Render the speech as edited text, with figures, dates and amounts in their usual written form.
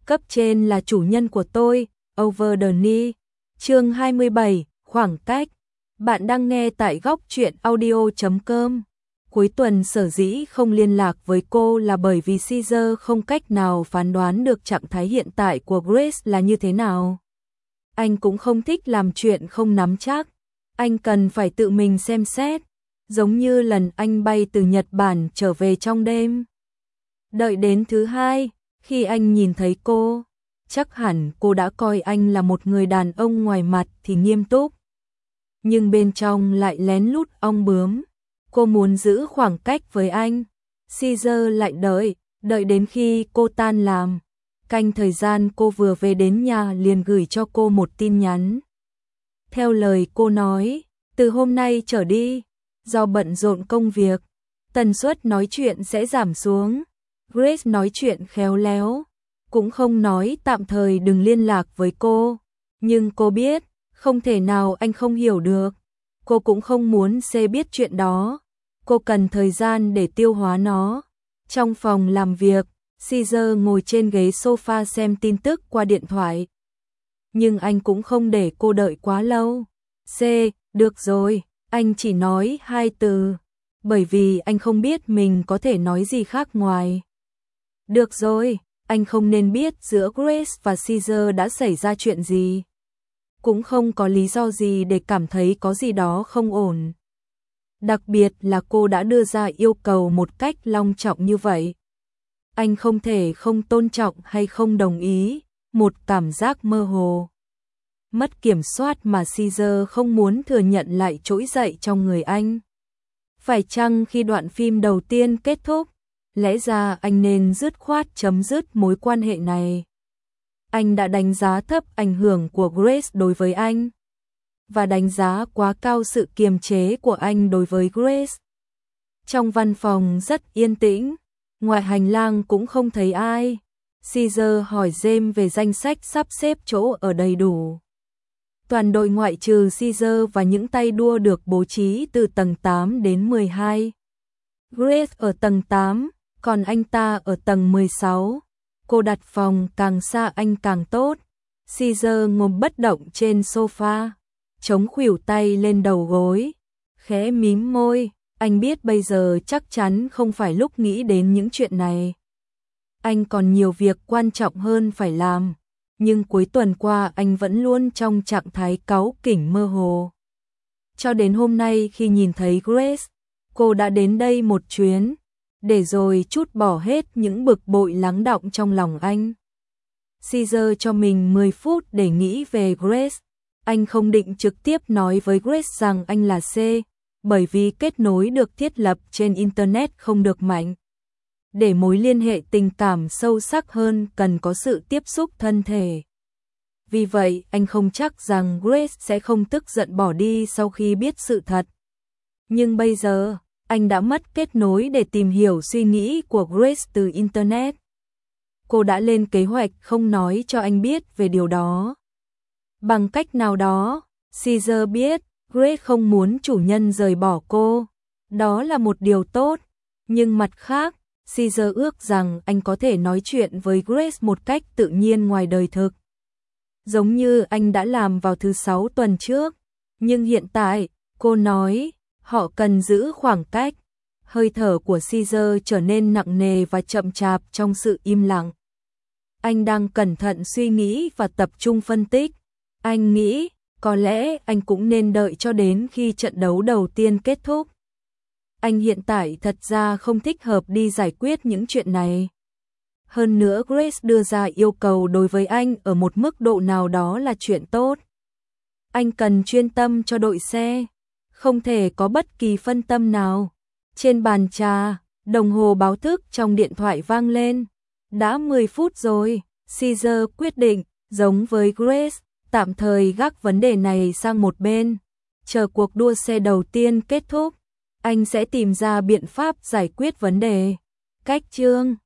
Cấp trên là chủ nhân của tôi, Over the Knee. Chương 27, khoảng cách. Bạn đang nghe tại góc truyện audio.com. Cuối tuần sở dĩ không liên lạc với cô là bởi vì Caesar không cách nào phán đoán được trạng thái hiện tại của Grace là như thế nào. Anh cũng không thích làm chuyện không nắm chắc. Anh cần phải tự mình xem xét, giống như lần anh bay từ Nhật Bản trở về trong đêm. Đợi đến thứ hai, khi anh nhìn thấy cô, chắc hẳn cô đã coi anh là một người đàn ông ngoài mặt thì nghiêm túc, nhưng bên trong lại lén lút ong bướm. Cô muốn giữ khoảng cách với anh. Caesar lại đợi đến khi cô tan làm. Canh thời gian cô vừa về đến nhà liền gửi cho cô một tin nhắn. Theo lời cô nói, từ hôm nay trở đi, do bận rộn công việc, tần suất nói chuyện sẽ giảm xuống. Grace nói chuyện khéo léo, cũng không nói tạm thời đừng liên lạc với cô, nhưng cô biết, không thể nào anh không hiểu được. Cô cũng không muốn C biết chuyện đó, cô cần thời gian để tiêu hóa nó. Trong phòng làm việc, Caesar ngồi trên ghế sofa xem tin tức qua điện thoại. Nhưng anh cũng không để cô đợi quá lâu. C, được rồi, anh chỉ nói 2 từ, bởi vì anh không biết mình có thể nói gì khác ngoài. Được rồi, anh không nên biết giữa Grace và Caesar đã xảy ra chuyện gì. Cũng không có lý do gì để cảm thấy có gì đó không ổn. Đặc biệt là cô đã đưa ra yêu cầu một cách long trọng như vậy. Anh không thể không tôn trọng hay không đồng ý, một cảm giác mơ hồ, mất kiểm soát mà Caesar không muốn thừa nhận lại trỗi dậy trong người anh. Phải chăng khi đoạn phim đầu tiên kết thúc, lẽ ra anh nên dứt khoát chấm dứt mối quan hệ này. Anh đã đánh giá thấp ảnh hưởng của Grace đối với anh, và đánh giá quá cao sự kiềm chế của anh đối với Grace. Trong văn phòng rất yên tĩnh, ngoài hành lang cũng không thấy ai. Caesar hỏi James về danh sách sắp xếp chỗ ở đầy đủ. Toàn đội ngoại trừ Caesar và những tay đua được bố trí từ tầng 8 đến 12. Grace ở tầng 8, còn anh ta ở tầng 16. Cô đặt phòng càng xa anh càng tốt. Caesar ngồi bất động trên sofa, chống khuỷu tay lên đầu gối, khẽ mím môi. Anh biết bây giờ chắc chắn không phải lúc nghĩ đến những chuyện này. Anh còn nhiều việc quan trọng hơn phải làm, nhưng cuối tuần qua anh vẫn luôn trong trạng thái cáu kỉnh mơ hồ. Cho đến hôm nay khi nhìn thấy Grace, cô đã đến đây một chuyến, để rồi trút bỏ hết những bực bội lắng đọng trong lòng anh. Caesar cho mình 10 phút để nghĩ về Grace. Anh không định trực tiếp nói với Grace rằng anh là C, bởi vì kết nối được thiết lập trên Internet không được mạnh. Để mối liên hệ tình cảm sâu sắc hơn cần có sự tiếp xúc thân thể. Vì vậy, anh không chắc rằng Grace sẽ không tức giận bỏ đi sau khi biết sự thật. Nhưng bây giờ, anh đã mất kết nối để tìm hiểu suy nghĩ của Grace từ Internet. Cô đã lên kế hoạch không nói cho anh biết về điều đó. Bằng cách nào đó, Caesar biết Grace không muốn chủ nhân rời bỏ cô. Đó là một điều tốt. Nhưng mặt khác, Caesar ước rằng anh có thể nói chuyện với Grace một cách tự nhiên ngoài đời thực, giống như anh đã làm vào thứ 6 tuần trước. Nhưng hiện tại, cô nói, họ cần giữ khoảng cách. Hơi thở của Caesar trở nên nặng nề và chậm chạp trong sự im lặng. Anh đang cẩn thận suy nghĩ và tập trung phân tích. Anh nghĩ, có lẽ anh cũng nên đợi cho đến khi trận đấu đầu tiên kết thúc. Anh hiện tại thật ra không thích hợp đi giải quyết những chuyện này. Hơn nữa Grace đưa ra yêu cầu đối với anh ở một mức độ nào đó là chuyện tốt. Anh cần chuyên tâm cho đội xe, không thể có bất kỳ phân tâm nào. Trên bàn trà, đồng hồ báo thức trong điện thoại vang lên. Đã 10 phút rồi, Caesar quyết định, giống với Grace, tạm thời gác vấn đề này sang một bên. Chờ cuộc đua xe đầu tiên kết thúc, anh sẽ tìm ra biện pháp giải quyết vấn đề. Cách chương